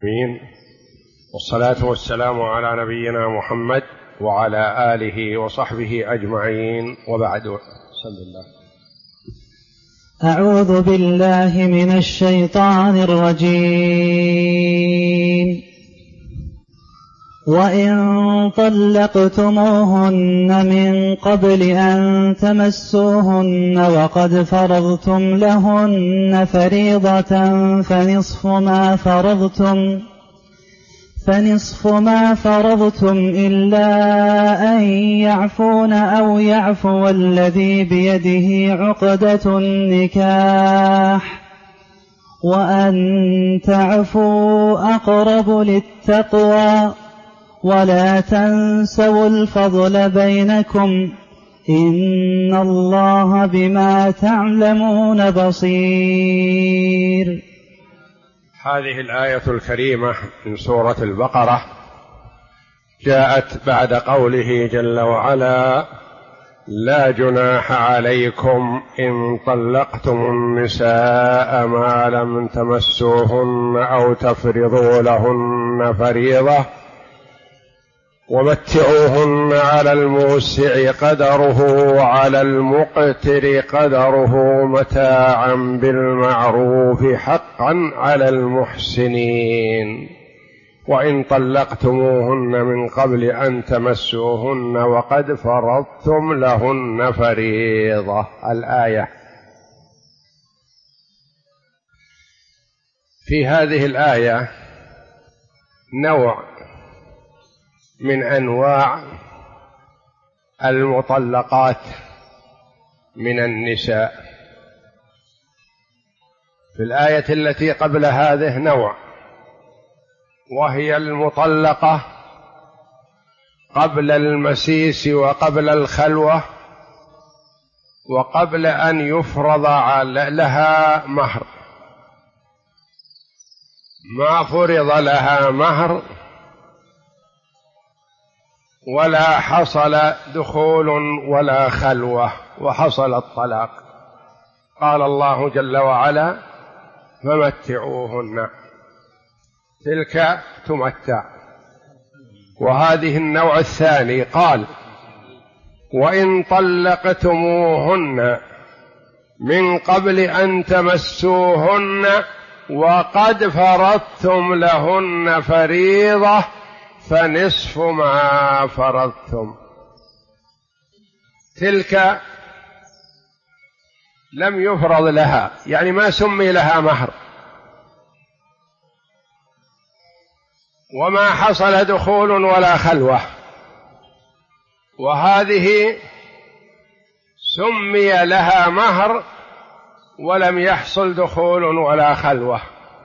آمين. والصلاة والسلام على نبينا محمد وعلى آله وصحبه أجمعين، وبعد. بسم الله. أعوذ بالله من الشيطان الرجيم. وإن طلقتموهن من قبل أن تمسوهن وقد فرضتم لهن فريضة فنصف ما فرضتم إلا أن يعفون أو يعفو الذي بيده عقدة النكاح وأن تعفوا أقرب للتقوى ولا تنسوا الفضل بينكم إن الله بما تعملون بصير. هذه الآية الكريمة من سورة البقرة جاءت بعد قوله جل وعلا: لا جناح عليكم إن طلقتم النساء ما لم تمسوهن أو تفرضوا لهن فريضة ومتعوهن على الموسع قدره وعلى المقتر قدره متاعا بالمعروف حقا على المحسنين. وإن طلقتموهن من قبل أن تمسوهن وقد فرضتم لهن فريضة. الآية. في هذه الآية نوع من أنواع المطلقات من النساء. في الآية التي قبل هذه نوع، وهي المطلقة قبل المسيس وقبل الخلوة وقبل أن يفرض لها مهر، ما فرض لها مهر ولا حصل دخول ولا خلوة وحصل الطلاق. قال الله جل وعلا: فمتعوهن. تلك تمتع. وهذه النوع الثاني قال: وإن طلقتموهن من قبل أن تمسوهن وقد فرضتم لهن فريضة فنصف ما فرضتم. تلك لم يفرض لها، يعني ما سمي لها مهر وما حصل دخول ولا خلوة. وهذه سمي لها مهر ولم يحصل دخول ولا خلوة.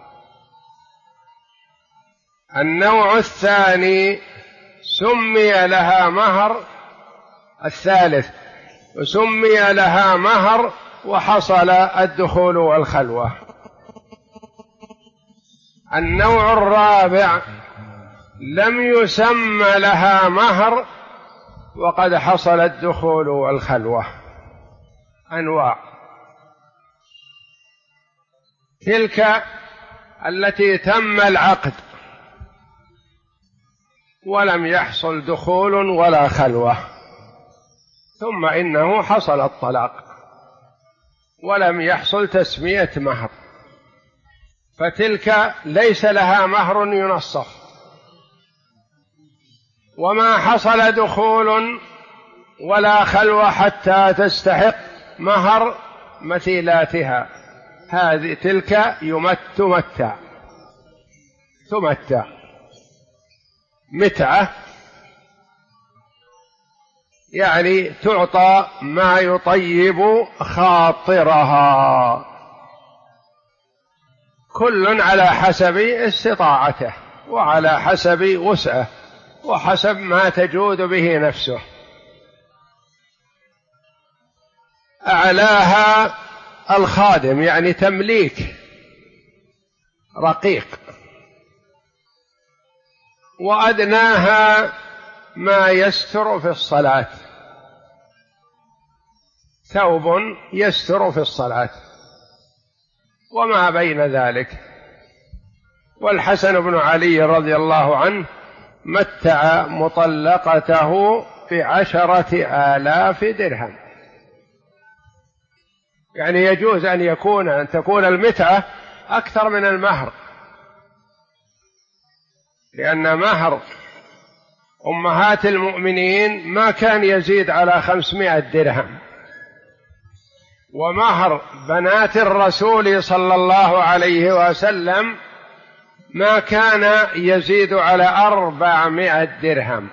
النوع الثاني سمي لها مهر، الثالث سمي لها مهر وحصل الدخول والخلوة. النوع الرابع لم يسمى لها مهر وقد حصل الدخول والخلوة. أنواع. تلك التي تم العقد ولم يحصل دخول ولا خلوة، ثم إنه حصل الطلاق ولم يحصل تسمية مهر، فتلك ليس لها مهر ينصف وما حصل دخول ولا خلوة حتى تستحق مهر مثيلاتها. هذه تلك تمتع متعة، يعني تعطى ما يطيب خاطرها، كل على حسب استطاعته وعلى حسب وسعه وحسب ما تجود به نفسه. أعلاها الخادم، يعني تمليك رقيق، وأدناها ما يستر في الصلاة، ثوب يستر في الصلاة وما بين ذلك. والحسن بن علي رضي الله عنه متع مطلقته ب10,000 درهم. يعني يجوز أن تكون المتعة أكثر من المهر، لأن مهر أمهات المؤمنين ما كان يزيد على 500 درهم، ومهر بنات الرسول صلى الله عليه وسلم ما كان يزيد على 400 درهم.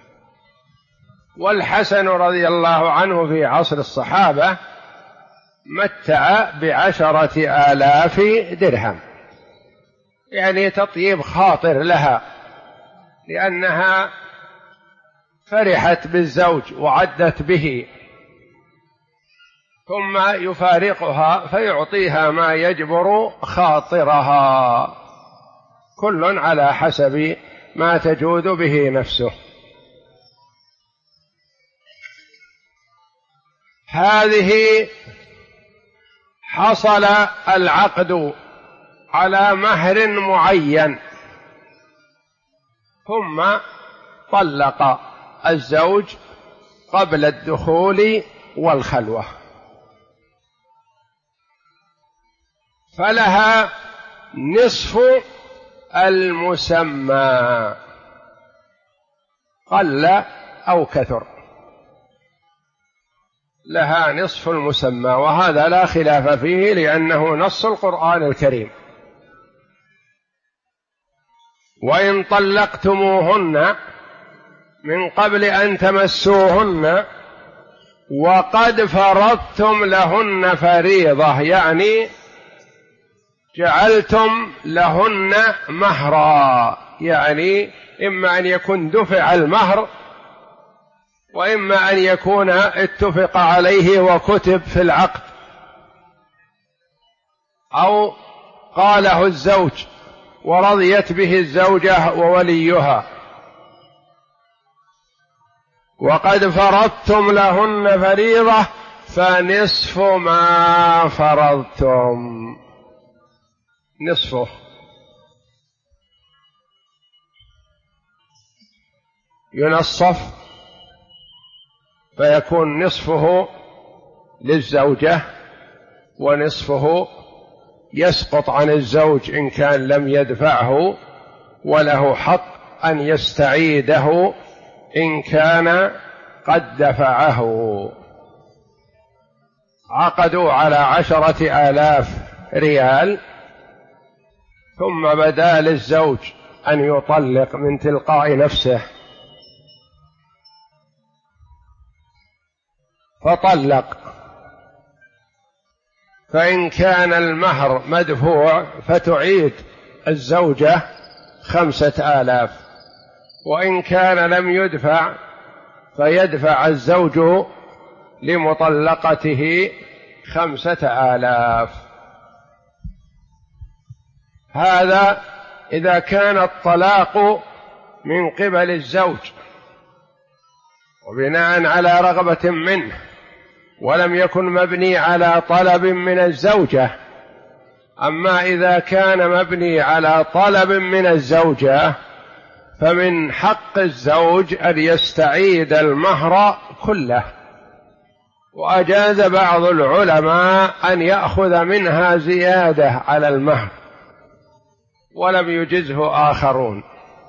والحسن رضي الله عنه في عصر الصحابة متع ب10,000 درهم، يعني تطيب خاطر لها، لأنها فرحت بالزوج وعدت به، ثم يفارقها فيعطيها ما يجبر خاطرها، كل على حسب ما تجود به نفسه. هذه حصل العقد على مهر معين، ثم طلق الزوج قبل الدخول والخلوة، فلها نصف المسمى قل أو كثر، لها نصف المسمى، وهذا لا خلاف فيه لأنه نص القرآن الكريم. وإن طلقتموهن من قبل أن تمسوهن وقد فرضتم لهن فريضة، يعني جعلتم لهن مهرا، يعني إما أن يكون دفع المهر، وإما أن يكون اتفق عليه وكتب في العقد، أو قاله الزوج ورضيت به الزوجة ووليها. وقد فرضتم لهن فريضة فنصف ما فرضتم، نصفه، ينصف فيكون نصفه للزوجة ونصفه يسقط عن الزوج إن كان لم يدفعه، وله حق أن يستعيده إن كان قد دفعه. عقدوا على 10,000 ريال، ثم بدا للزوج أن يطلق من تلقاء نفسه فطلق، فإن كان المهر مدفوع فتعيد الزوجة 5,000، وإن كان لم يدفع فيدفع الزوج لمطلقته 5,000. هذا إذا كان الطلاق من قبل الزوج وبناء على رغبة منه، ولم يكن مبني على طلب من الزوجة. أما إذا كان مبني على طلب من الزوجة فمن حق الزوج أن يستعيد المهر كله، وأجاز بعض العلماء أن يأخذ منها زيادة على المهر، ولم يجزه آخرون.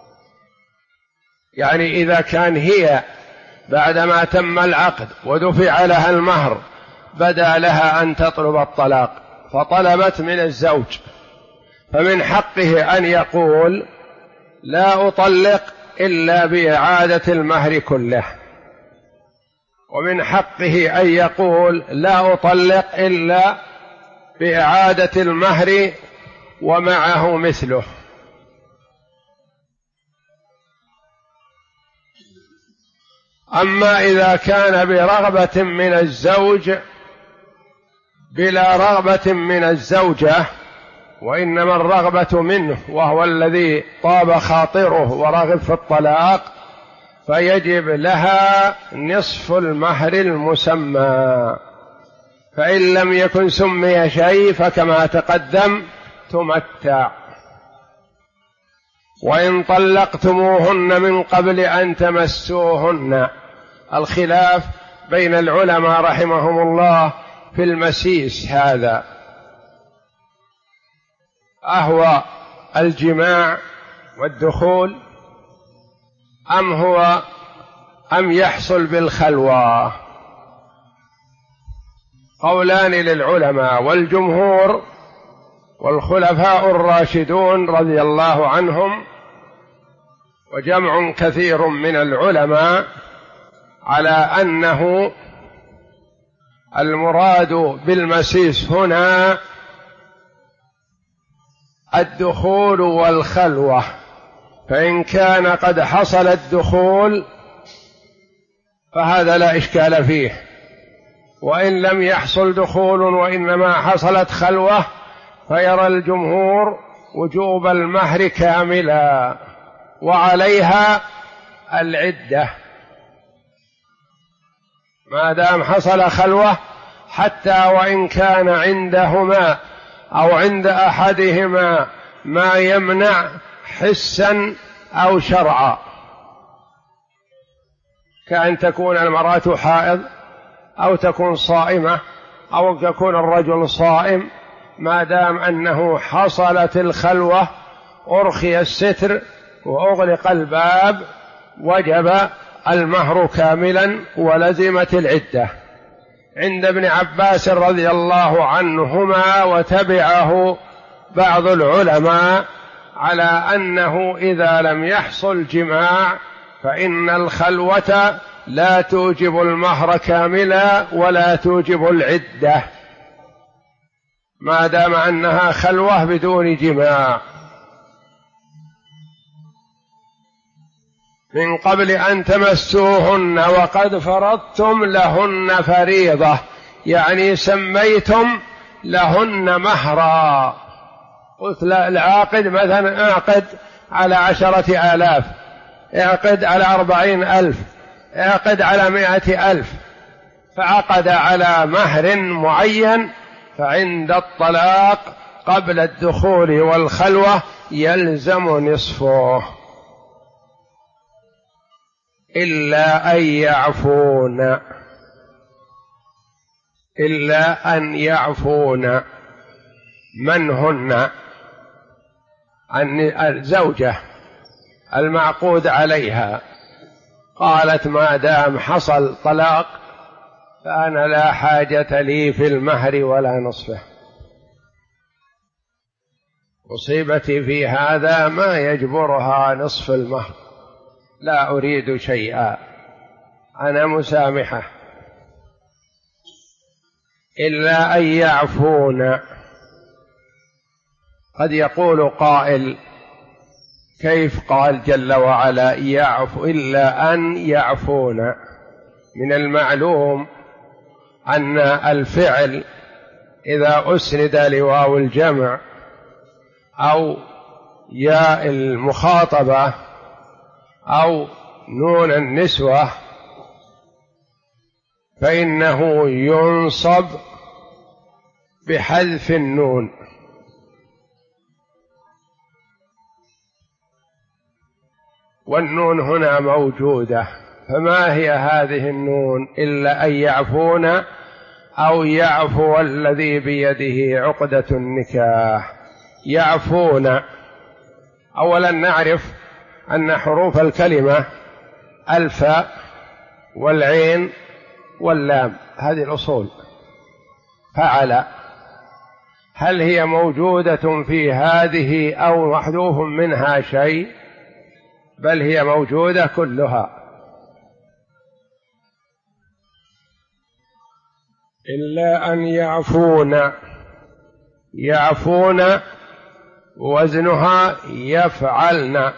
يعني إذا كان هي بعدما تم العقد ودفع لها المهر بدا لها أن تطلب الطلاق فطلبت من الزوج، فمن حقه أن يقول لا أطلق إلا بإعادة المهر كله، ومن حقه أن يقول لا أطلق إلا بإعادة المهر ومعه مثله. أما إذا كان برغبة من الزوج بلا رغبة من الزوجة، وإنما الرغبة منه وهو الذي طاب خاطره ورغب في الطلاق، فيجب لها نصف المهر المسمى، فإن لم يكن سمي شيء فكما تقدم تمتع. وإن طلقتموهن من قبل أن تمسوهن. الخلاف بين العلماء رحمهم الله في المسيس هذا، أهو الجماع والدخول أم يحصل بالخلوة؟ قولان للعلماء، والجمهور والخلفاء الراشدون رضي الله عنهم وجمع كثير من العلماء على أنه المراد بالمسيس هنا الدخول والخلوة، فإن كان قد حصل الدخول فهذا لا إشكال فيه، وإن لم يحصل دخول وإنما حصلت خلوة فيرى الجمهور وجوب المهر كاملا وعليها العدة ما دام حصل خلوة، حتى وإن كان عندهما أو عند أحدهما ما يمنع حسا أو شرعا، كأن تكون المرأة حائض أو تكون صائمة أو يكون الرجل صائم، ما دام أنه حصلت الخلوة أرخي الستر وأغلق الباب وجب المهر كاملا ولزمت العدة. عند ابن عباس رضي الله عنهما وتبعه بعض العلماء على أنه إذا لم يحصل جماع فإن الخلوة لا توجب المهر كاملا ولا توجب العدة ما دام أنها خلوة بدون جماع. من قبل أن تمسوهن وقد فرضتم لهن فريضة، يعني سميتم لهن مهرا. قلت العاقد مثلا اعقد على 10,000، اعقد على 40,000، اعقد على 100,000، فعقد على مهر معين، فعند الطلاق قبل الدخول والخلوة يلزم نصفه إلا أن يعفون من هن عن الزوجة المعقود عليها، قالت ما دام حصل طلاق فأنا لا حاجة لي في المهر ولا نصفه، مصيبتي في هذا ما يجبرها نصف المهر، لا أريد شيئا، أنا مسامحة. إلا أن يعفون. قد يقول قائل كيف قال جل وعلا يعفو إلا أن يعفون؟ من المعلوم أن الفعل إذا أسند لواو الجمع أو ياء المخاطبة أو نون النسوة فإنه ينصب بحذف النون، والنون هنا موجودة، فما هي هذه النون؟ إلا أن يعفون أو يعفو الذي بيده عقدة النكاح. يعفون، أولا نعرف أن حروف الكلمة الفاء والعين واللام، هذه الأصول. فعل هل هي موجودة في هذه أو محذوف منها شيء؟ بل هي موجودة كلها. إلا أن يعفون، يعفون وزنها يفعلن،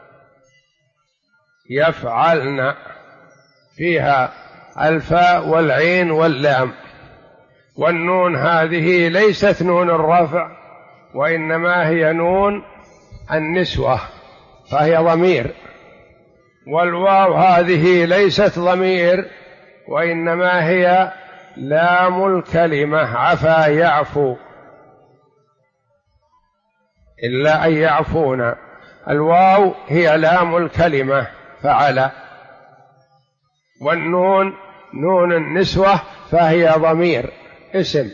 يفعلن فيها الفاء والعين واللام، والنون هذه ليست نون الرفع وإنما هي نون النسوة فهي ضمير، والواو هذه ليست ضمير وإنما هي لام الكلمة عفا يعفو. إلا أن يعفون الواو هي لام الكلمة فعل، والنون نون النسوة فهي ضمير اسم.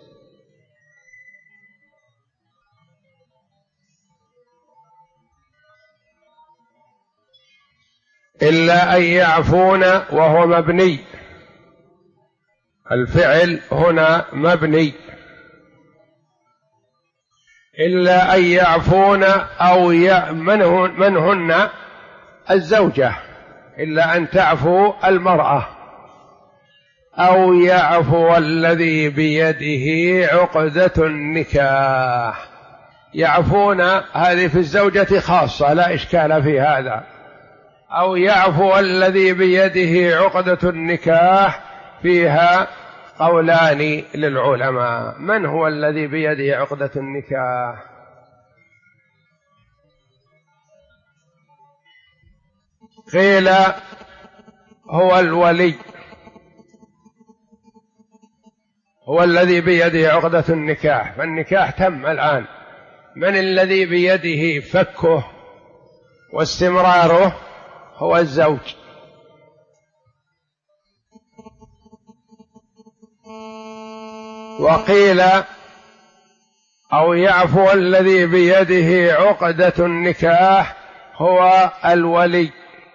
إلا أن يعفون وهو مبني، الفعل هنا مبني. إلا أن يعفون أو من هن الزوجة، إلا أن تعفو المرأة، أو يعفو الذي بيده عقدة النكاح. يعفون هذه في الزوجة خاصة لا إشكال في هذا، أو يعفو الذي بيده عقدة النكاح فيها قولان للعلماء. من هو الذي بيده عقدة النكاح؟ قيل هو الولي، هو الذي بيده عقدة النكاح، فالنكاح تم الآن. من الذي بيده فكه واستمراره؟ هو الزوج. وقيل أو يعفو الذي بيده عقدة النكاح هو الولي.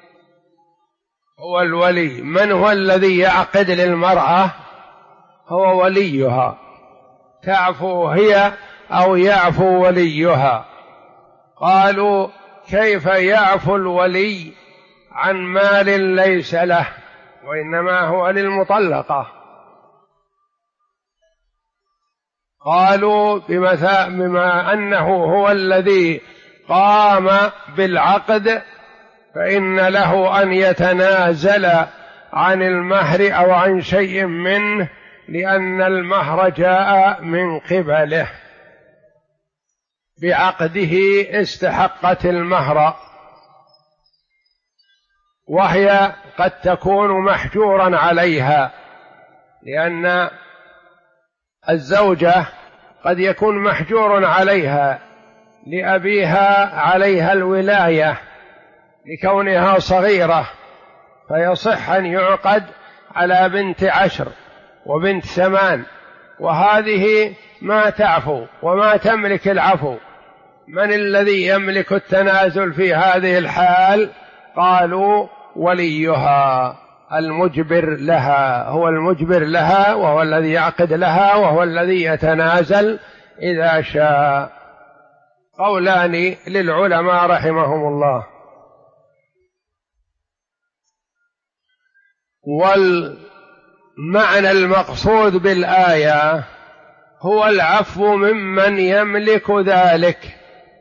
هو الولي. من هو الذي يعقد للمرأة؟ هو وليها. تعفو هي أو يعفو وليها. قالوا كيف يعفو الولي عن مال ليس له وإنما هو للمطلقة؟ قالوا بما أنه هو الذي قام بالعقد فإن له أن يتنازل عن المهر أو عن شيء منه، لأن المهر جاء من قبله، بعقده استحقت المهر، وهي قد تكون محجورا عليها، لأن الزوجة قد يكون محجور عليها لأبيها عليها الولاية لكونها صغيرة، فيصح أن يعقد على بنت 10 وبنت 8، وهذه ما تعفو وما تملك العفو. من الذي يملك التنازل في هذه الحال؟ قالوا وليها المجبر لها، هو المجبر لها وهو الذي يعقد لها وهو الذي يتنازل إذا شاء. قولان للعلماء رحمهم الله. والمعنى المقصود بالآية هو العفو ممن يملك ذلك،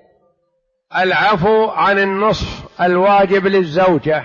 العفو عن النصف الواجب للزوجة،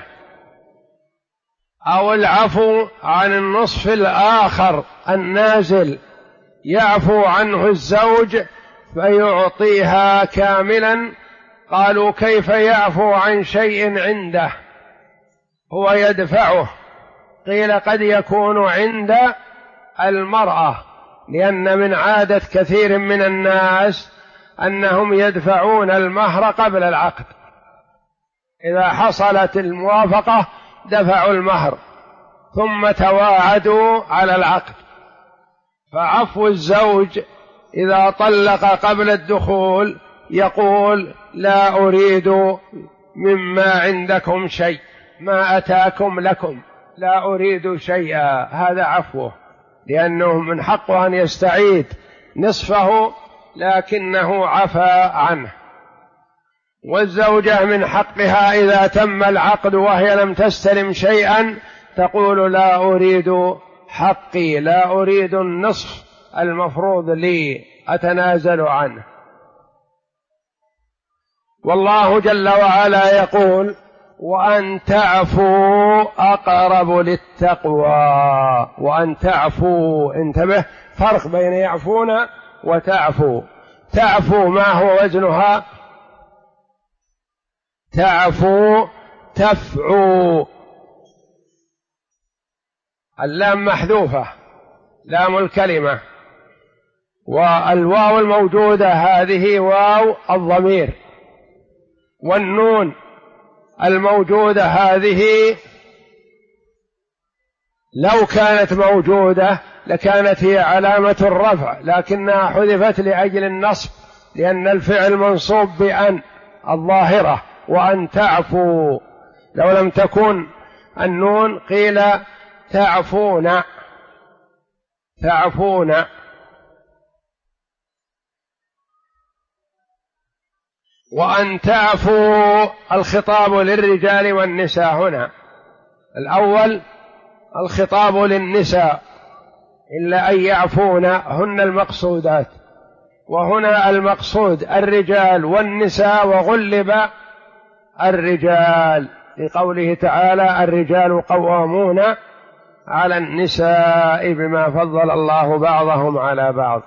أو العفو عن النصف الآخر النازل يعفو عنه الزوج فيعطيها كاملا. قالوا كيف يعفو عن شيء عنده هو يدفعه؟ قيل قد يكون عند المرأة، لأن من عادة كثير من الناس أنهم يدفعون المهر قبل العقد، إذا حصلت الموافقة دفعوا المهر ثم تواعدوا على العقد. فعفو الزوج إذا طلق قبل الدخول يقول لا أريد مما عندكم شيء، ما أتاكم لكم لا أريد شيئا، هذا عفوه، لأنه من حقه أن يستعيد نصفه لكنه عفى عنه. والزوجة من حقها إذا تم العقد وهي لم تستلم شيئا تقول لا أريد حقي، لا أريد النصف المفروض لي، أتنازل عنه. والله جل وعلا يقول وأن تعفوا أقرب للتقوى. وأن تعفوا، انتبه، فرق بين يعفون وتعفو. تعفو ما هو وزنها؟ تعفو تفعو، اللام محذوفة لام الكلمة، والواو الموجودة هذه واو الضمير، والنون الموجودة هذه لو كانت موجودة لكانت هي علامة الرفع، لكنها حذفت لأجل النصب، لأن الفعل منصوب بأن الظاهرة، وأن تعفوا. لو لم تكن النون قيل تعفون، تعفون. وأن تعفوا الخطاب للرجال والنساء. هنا الأول الخطاب للنساء، إلا أن يعفون هن المقصودات، وهنا المقصود الرجال والنساء، وغلب الرجال لقوله تعالى الرجال قوامون على النساء بما فضل الله بعضهم على بعض.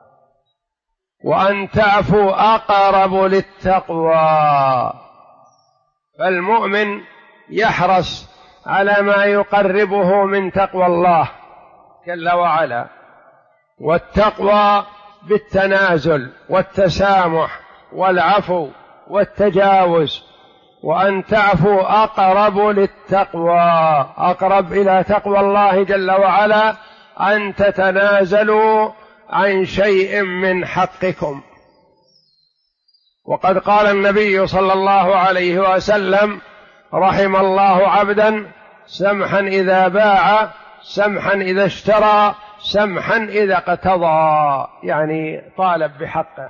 وأن تعفوا أقرب للتقوى، فالمؤمن يحرص على ما يقربه من تقوى الله جل وعلا، والتقوى بالتنازل والتسامح والعفو والتجاوز. وأن تعفوا أقرب للتقوى، أقرب إلى تقوى الله جل وعلا أن تتنازلوا عن شيء من حقكم. وقد قال النبي صلى الله عليه وسلم رحم الله عبدا سمحا إذا باع، سمحا إذا اشترى، سمحا إذا اقتضى، يعني طالب بحقه.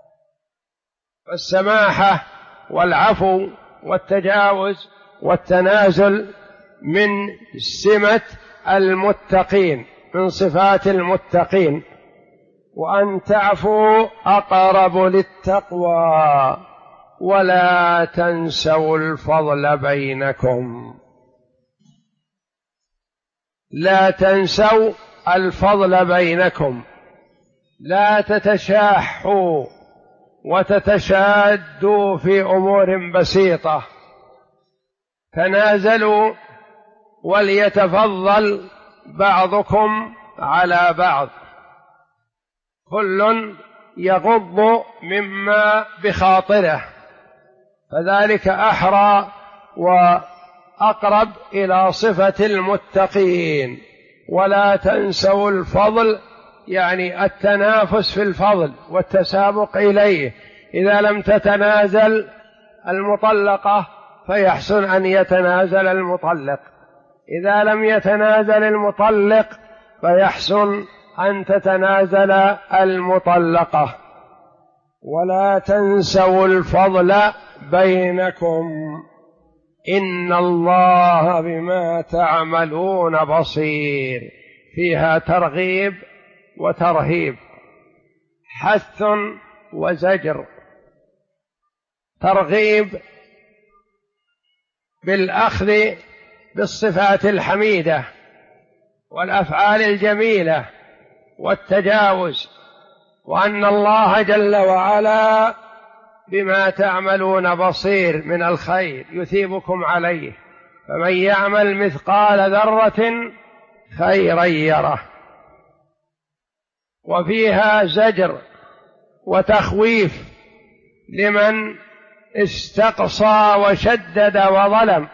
فالسماحة والعفو والتجاوز والتنازل من سمة المتقين، من صفات المتقين. وأن تعفوا أقرب للتقوى ولا تنسوا الفضل بينكم. لا تنسوا الفضل بينكم، لا تتشاحوا وتتشادوا في أمور بسيطة، تنازلوا وليتفضل بعضكم على بعض، كل يغض مما بخاطره، فذلك أحرى وأقرب إلى صفة المتقين. ولا تنسوا الفضل، يعني التنافس في الفضل والتسابق إليه. إذا لم تتنازل المطلقة فيحسن أن يتنازل المطلق، إذا لم يتنازل المطلق فيحسن أن تتنازل المطلقة. ولا تنسوا الفضل بينكم إن الله بما تعملون بصير. فيها ترغيب وترهيب، حث وزجر. ترغيب بالأخذ بالصفات الحميدة والأفعال الجميلة والتجاوز، وأن الله جل وعلا بما تعملون بصير من الخير يثيبكم عليه، فمن يعمل مثقال ذرة خيرا يره. وفيها زجر وتخويف لمن استقصى وشدد وظلم،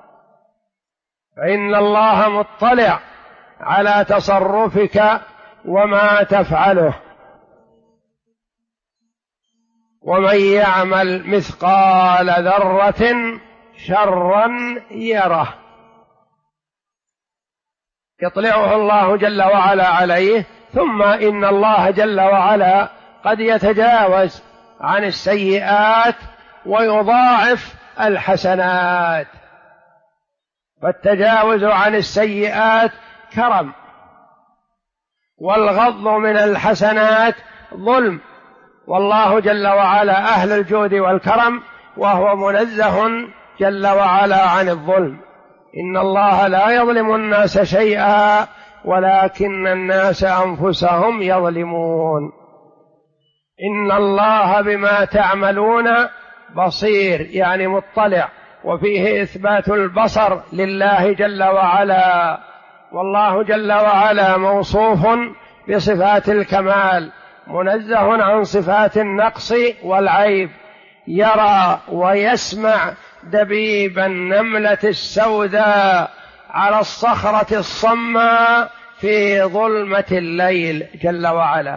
فإن الله مطلع على تصرفك وما تفعله. ومن يعمل مثقال ذرة شرا يره، يطلعه الله جل وعلا عليه. ثم إن الله جل وعلا قد يتجاوز عن السيئات ويضاعف الحسنات، فالتجاوز عن السيئات كرم، والغض من الحسنات ظلم، والله جل وعلا أهل الجود والكرم، وهو منزه جل وعلا عن الظلم. إن الله لا يظلم الناس شيئا ولكن الناس أنفسهم يظلمون. إن الله بما تعملون بصير، يعني مطلع. وفيه إثبات البصر لله جل وعلا، والله جل وعلا موصوف بصفات الكمال، منزه عن صفات النقص والعيب. يرى ويسمع دبيب النملة السوداء على الصخرة الصماء في ظلمة الليل جل وعلا،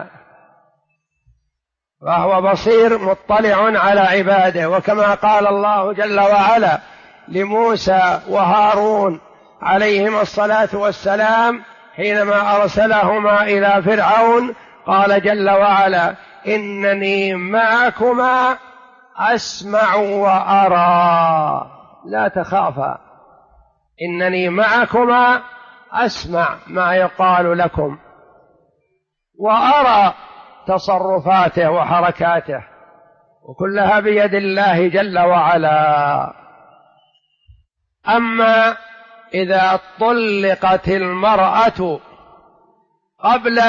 وهو بصير مطلع على عباده. وكما قال الله جل وعلا لموسى وهارون عليهما الصلاة والسلام حينما أرسلهما إلى فرعون، قال جل وعلا: إنني معكما أسمع وأرى، لا تخافا، إنني معكما أسمع ما يقال لكم وأرى تصرفاته وحركاته، وكلها بيد الله جل وعلا. أما إذا طلقت المرأة قبل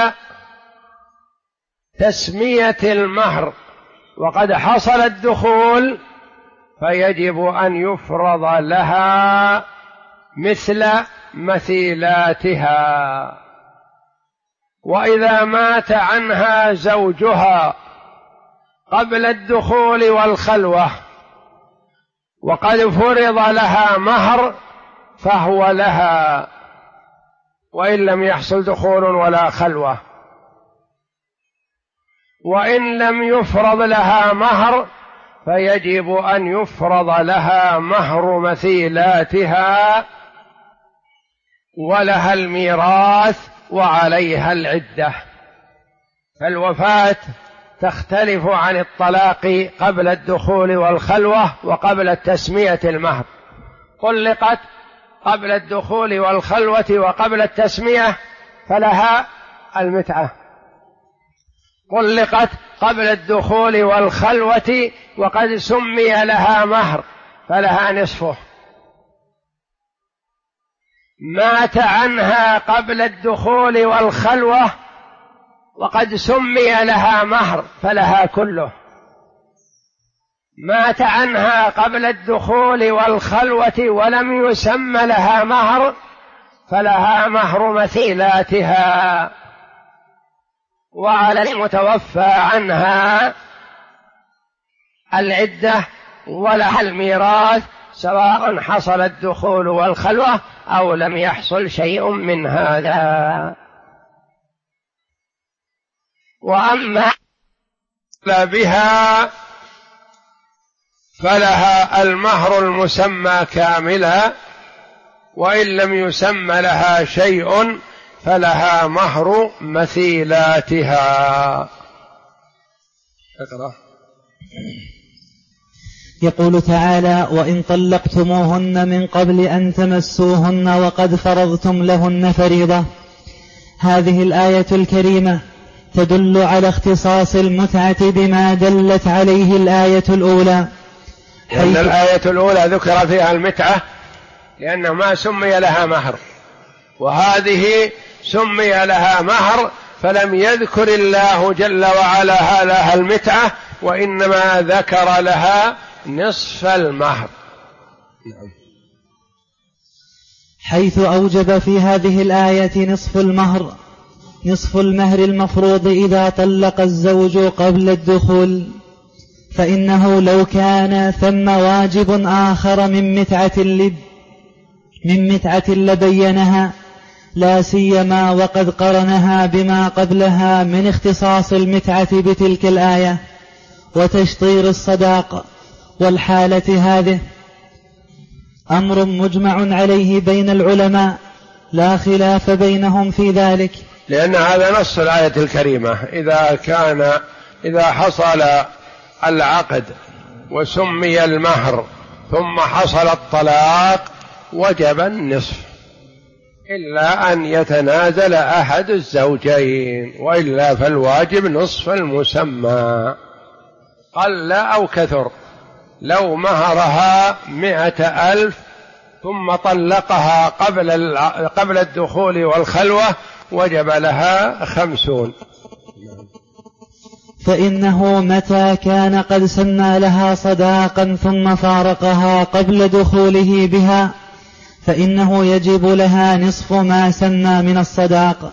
تسمية المهر وقد حصل الدخول، فيجب أن يفرض لها مثل مثيلاتها. وإذا مات عنها زوجها قبل الدخول والخلوة وقد فرض لها مهر فهو لها، وإن لم يحصل دخول ولا خلوة. وإن لم يفرض لها مهر فيجب أن يفرض لها مهر مثيلاتها، ولها الميراث وعليها العدة. فالوفاة تختلف عن الطلاق قبل الدخول والخلوة وقبل التسمية المهر. طلقت قبل الدخول والخلوة وقبل التسمية فلها المتعة، طلقت قبل الدخول والخلوة وقد سمي لها مهر فلها نصفه، مات عنها قبل الدخول والخلوة وقد سمي لها مهر فلها كله، مات عنها قبل الدخول والخلوة ولم يسم لها مهر فلها مهر مثيلاتها. وعلى المتوفى عنها العدة ولها الميراث سواء حصل الدخول والخلوة أو لم يحصل شيء من هذا. وأما بها فلها المهر المسمى كاملا، وإن لم يسم لها شيء فلها مهر مثيلاتها. اقرأ. يقول تعالى: وإن طلقتموهن من قبل أن تمسوهن وقد فرضتم لهن فريضة. هذه الآية الكريمة تدل على اختصاص المتعة بما دلت عليه الآية الأولى، لأن الآية الأولى ذكر فيها المتعة لأنه ما سمي لها مهر، وهذه سمي لها مهر فلم يذكر الله جل وعلا لها المتعة، وإنما ذكر لها نصف المهر. حيث أوجب في هذه الآية نصف المهر المفروض إذا طلق الزوج قبل الدخول، فإنه لو كان ثم واجب آخر من متعة لبينها، لا سيما وقد قرنها بما قبلها من اختصاص المتعة بتلك الآية وتشطير الصداق. والحالة هذه أمر مجمع عليه بين العلماء لا خلاف بينهم في ذلك، لأن هذا نص الآية الكريمة. إذا حصل العقد وسمي المهر ثم حصل الطلاق وجب النصف، إلا أن يتنازل أحد الزوجين، وإلا فالواجب نصف المسمى قل أو كثر. لو مهرها 100,000 ثم طلقها قبل الدخول والخلوة وجب لها 50. فإنه متى كان قد سمى لها صداقا ثم فارقها قبل دخوله بها فإنه يجب لها نصف ما سمى من الصداق،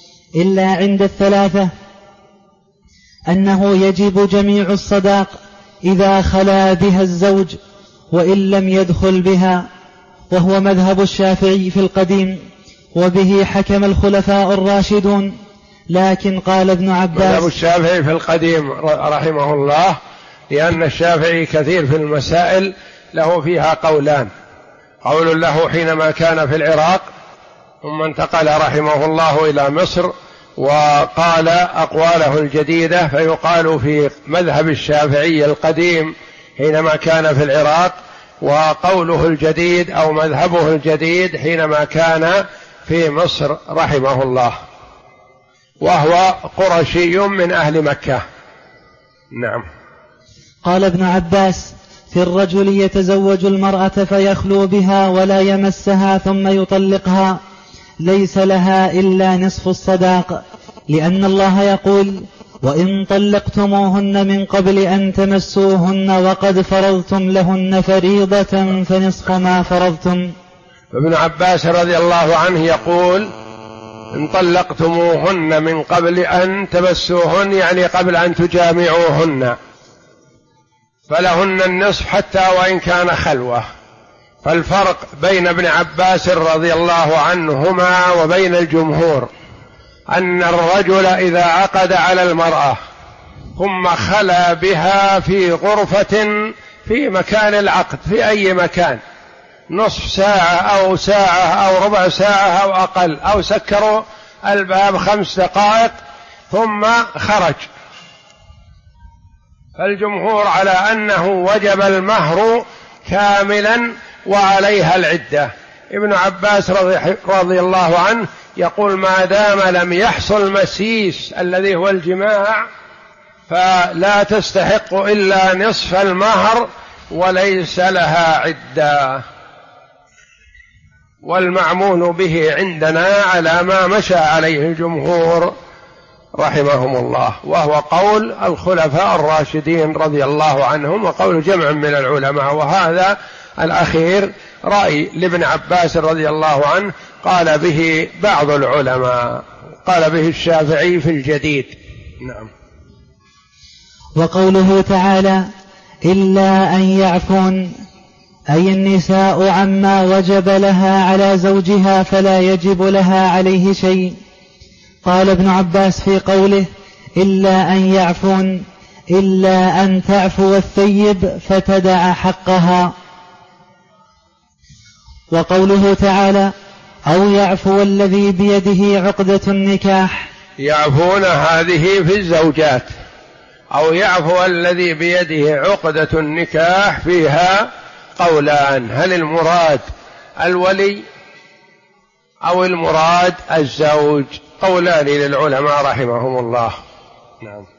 إلا عند الثلاثة أنه يجب جميع الصداق إذا خلا بها الزوج وإن لم يدخل بها، وهو مذهب الشافعي في القديم، وبه حكم الخلفاء الراشدون. لكن قال ابن عباس، مذهب الشافعي في القديم رحمه الله، لأن الشافعي كثير في المسائل له فيها قولان، قول له حينما كان في العراق ثم انتقل رحمه الله إلى مصر وقال أقواله الجديدة، فيقال في مذهب الشافعي القديم حينما كان في العراق، وقوله الجديد أو مذهبه الجديد حينما كان في مصر رحمه الله، وهو قرشي من أهل مكة. نعم. قال ابن عباس: في الرجل يتزوج المرأة فيخلو بها ولا يمسها ثم يطلقها، ليس لها إلا نصف الصداق، لأن الله يقول: وإن طلقتموهن من قبل أن تمسوهن وقد فرضتم لهن فريضة فنصف ما فرضتم. ابن عباس رضي الله عنه يقول: إن طلقتموهن من قبل أن تمسوهن، يعني قبل أن تجامعوهن، فلهن النصف حتى وإن كان خلوة. فالفرق بين ابن عباس رضي الله عنهما وبين الجمهور أن الرجل إذا عقد على المرأة ثم خلا بها في غرفة في مكان العقد في أي مكان، نصف ساعة أو ساعة أو ربع ساعة أو أقل، أو سكروا الباب 5 دقائق ثم خرج، فالجمهور على أنه وجب المهر كاملا وعليها العدة. ابن عباس رضي الله عنه يقول: ما دام لم يحصل مسيس الذي هو الجماع فلا تستحق إلا نصف المهر وليس لها عدة. والمعمول به عندنا على ما مشى عليه الجمهور رحمهم الله، وهو قول الخلفاء الراشدين رضي الله عنهم وقول جمع من العلماء. وهذا الأخير رأي لابن عباس رضي الله عنه قال به بعض العلماء، قال به الشافعي في الجديد. نعم. وقوله تعالى: إلا أن يعفون، أي النساء عما وجب لها على زوجها فلا يجب لها عليه شيء. قال ابن عباس في قوله: إلا أن يعفون، إلا أن تعفو الثيب فتدع حقها. وقوله تعالى: أو يعفو الذي بيده عقدة النكاح، يعفون هذه في الزوجات، أو يعفو الذي بيده عقدة النكاح فيها قولان: هل المراد الولي أو المراد الزوج؟ قولان للعلماء رحمهم الله. نعم.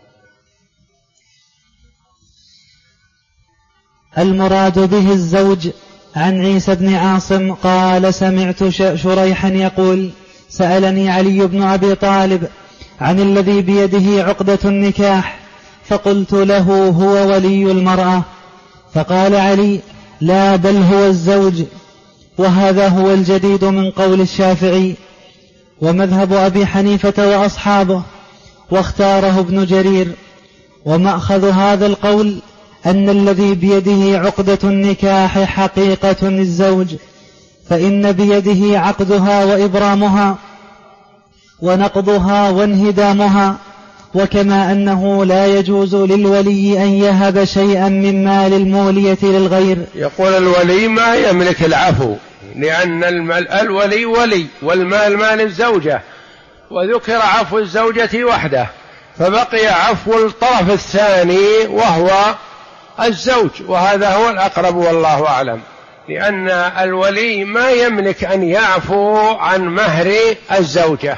المراد به الزوج. عن عيسى بن عاصم قال: سمعت شريحا يقول: سألني علي بن أبي طالب عن الذي بيده عقدة النكاح، فقلت له: هو ولي المرأة. فقال علي: لا، بل هو الزوج. وهذا هو الجديد من قول الشافعي ومذهب أبي حنيفة وأصحابه، واختاره ابن جرير. ومأخذ هذا القول أن الذي بيده عقدة النكاح حقيقة الزوج، فإن بيده عقدها وإبرامها ونقضها وانهدامها. وكما أنه لا يجوز للولي أن يهب شيئا من مال المولية للغير. يقول الولي ما يملك العفو، لأن الولي ولي والمال مال الزوجة، وذكر عفو الزوجة وحده، فبقي عفو الطرف الثاني وهو الزوج، وهذا هو الأقرب والله أعلم، لأن الولي ما يملك أن يعفو عن مهر الزوجة.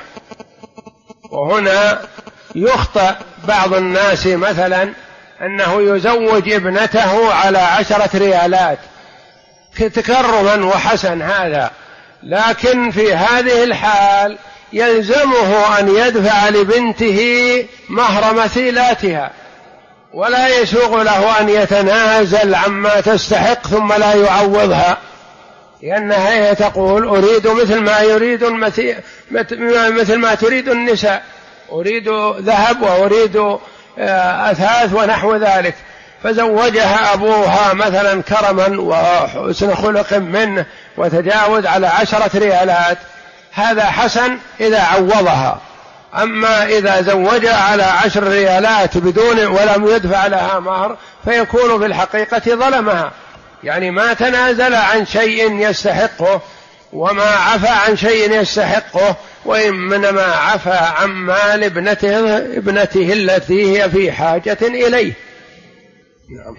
وهنا يخطئ بعض الناس مثلا أنه يزوج ابنته على 10 ريالات تكرما وحسن هذا، لكن في هذه الحال يلزمه أن يدفع لبنته مهر مثيلاتها، ولا يسوغ له أن يتنازل عما تستحق ثم لا يعوضها، لأنها هي تقول: أريد مثل ما تريد النساء، أريد ذهب وأريد أثاث ونحو ذلك. فزوجها أبوها مثلا كرما وحسن خلق منه وتجاوز على 10 ريالات، هذا حسن إذا عوضها. أما إذا زوجها على 10 ريالات بدون ولم يدفع لها مهر فيكون في الحقيقة ظلمها، يعني ما تنازل عن شيء يستحقه وما عفى عن شيء يستحقه، وإنما عفى عن مال ابنته التي هي في حاجة إليه. نعم.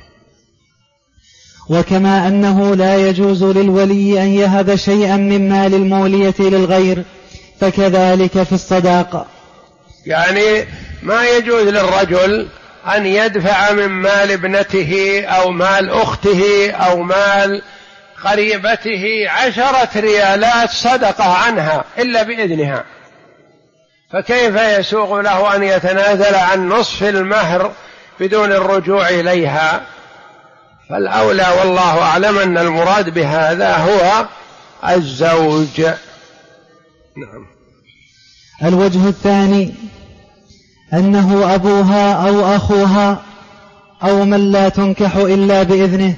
وكما أنه لا يجوز للولي أن يهب شيئا من مال المولية للغير فكذلك في الصداقة، يعني ما يجوز للرجل أن يدفع من مال ابنته أو مال أخته أو مال قريبته 10 ريالات صدقة عنها إلا بإذنها، فكيف يسوغ له أن يتنازل عن نصف المهر بدون الرجوع إليها؟ فالأولى والله أعلم أن المراد بهذا هو الزوج. نعم. الوجه الثاني أنه أبوها أو أخوها أو من لا تنكح إلا بإذنه.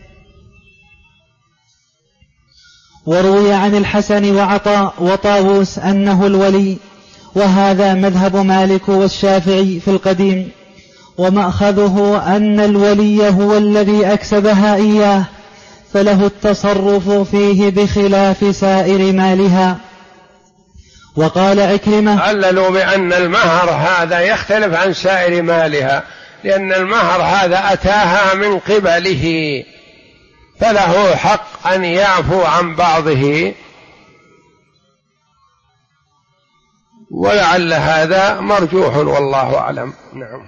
وروي عن الحسن وعطاء وطاووس أنه الولي، وهذا مذهب مالك والشافعي في القديم، ومأخذه أن الولي هو الذي أكسبها إياه فله التصرف فيه بخلاف سائر مالها. وقال عكرمة عللوا بأن المهر هذا يختلف عن سائر مالها، لأن المهر هذا أتاها من قبله فله حق أن يعفو عن بعضه، ولعل هذا مرجوح والله أعلم. نعم.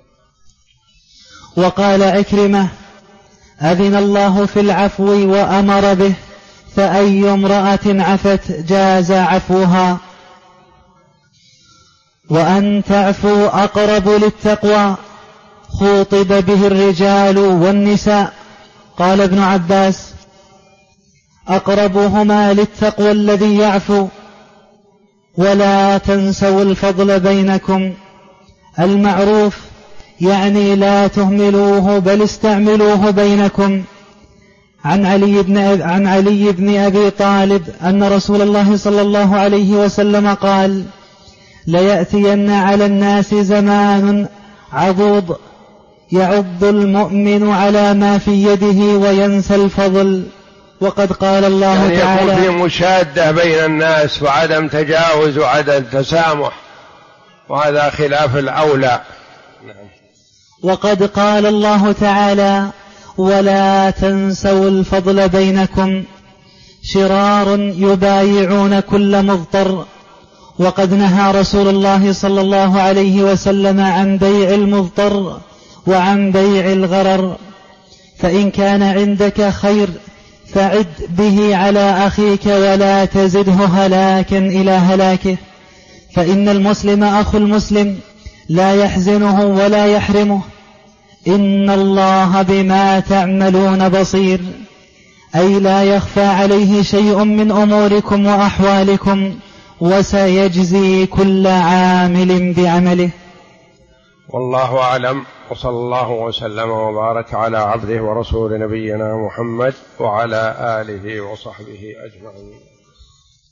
وقال عكرمة أذن الله في العفو وأمر به، فأي امرأة عفت جاز عفوها، وأن تعفوا أقرب للتقوى، خوطب به الرجال والنساء. قال ابن عباس أقربهما للتقوى الذي يعفو. ولا تنسوا الفضل بينكم، المعروف يعني لا تهملوه بل استعملوه بينكم. عن علي بن أبي طالب أن رسول الله صلى الله عليه وسلم قال ليأتين على الناس زمان عضوض يعض المؤمن على ما في يده وينسى الفضل. وقد قال الله يعني تعالى يكون في مشادة بين الناس وعدم تجاوز وعدم تسامح، وهذا خلاف الأولى. وقد قال الله تعالى ولا تنسوا الفضل بينكم، شرار يبايعون كل مضطر. وقد نهى رسول الله صلى الله عليه وسلم عن بيع المضطر وعن بيع الغرر. فإن كان عندك خير فعد به على أخيك ولا تزده هلاكا إلى هلاكه، فإن المسلم أخو المسلم لا يحزنه ولا يحرمه، إن الله بما تعملون بصير، أي لا يخفى عليه شيء من أموركم وأحوالكم، وسيجزي كل عامل بعمله. والله أعلم، وصلى الله وسلم وبارك على عبده ورسول نبينا محمد وعلى آله وصحبه أجمعين.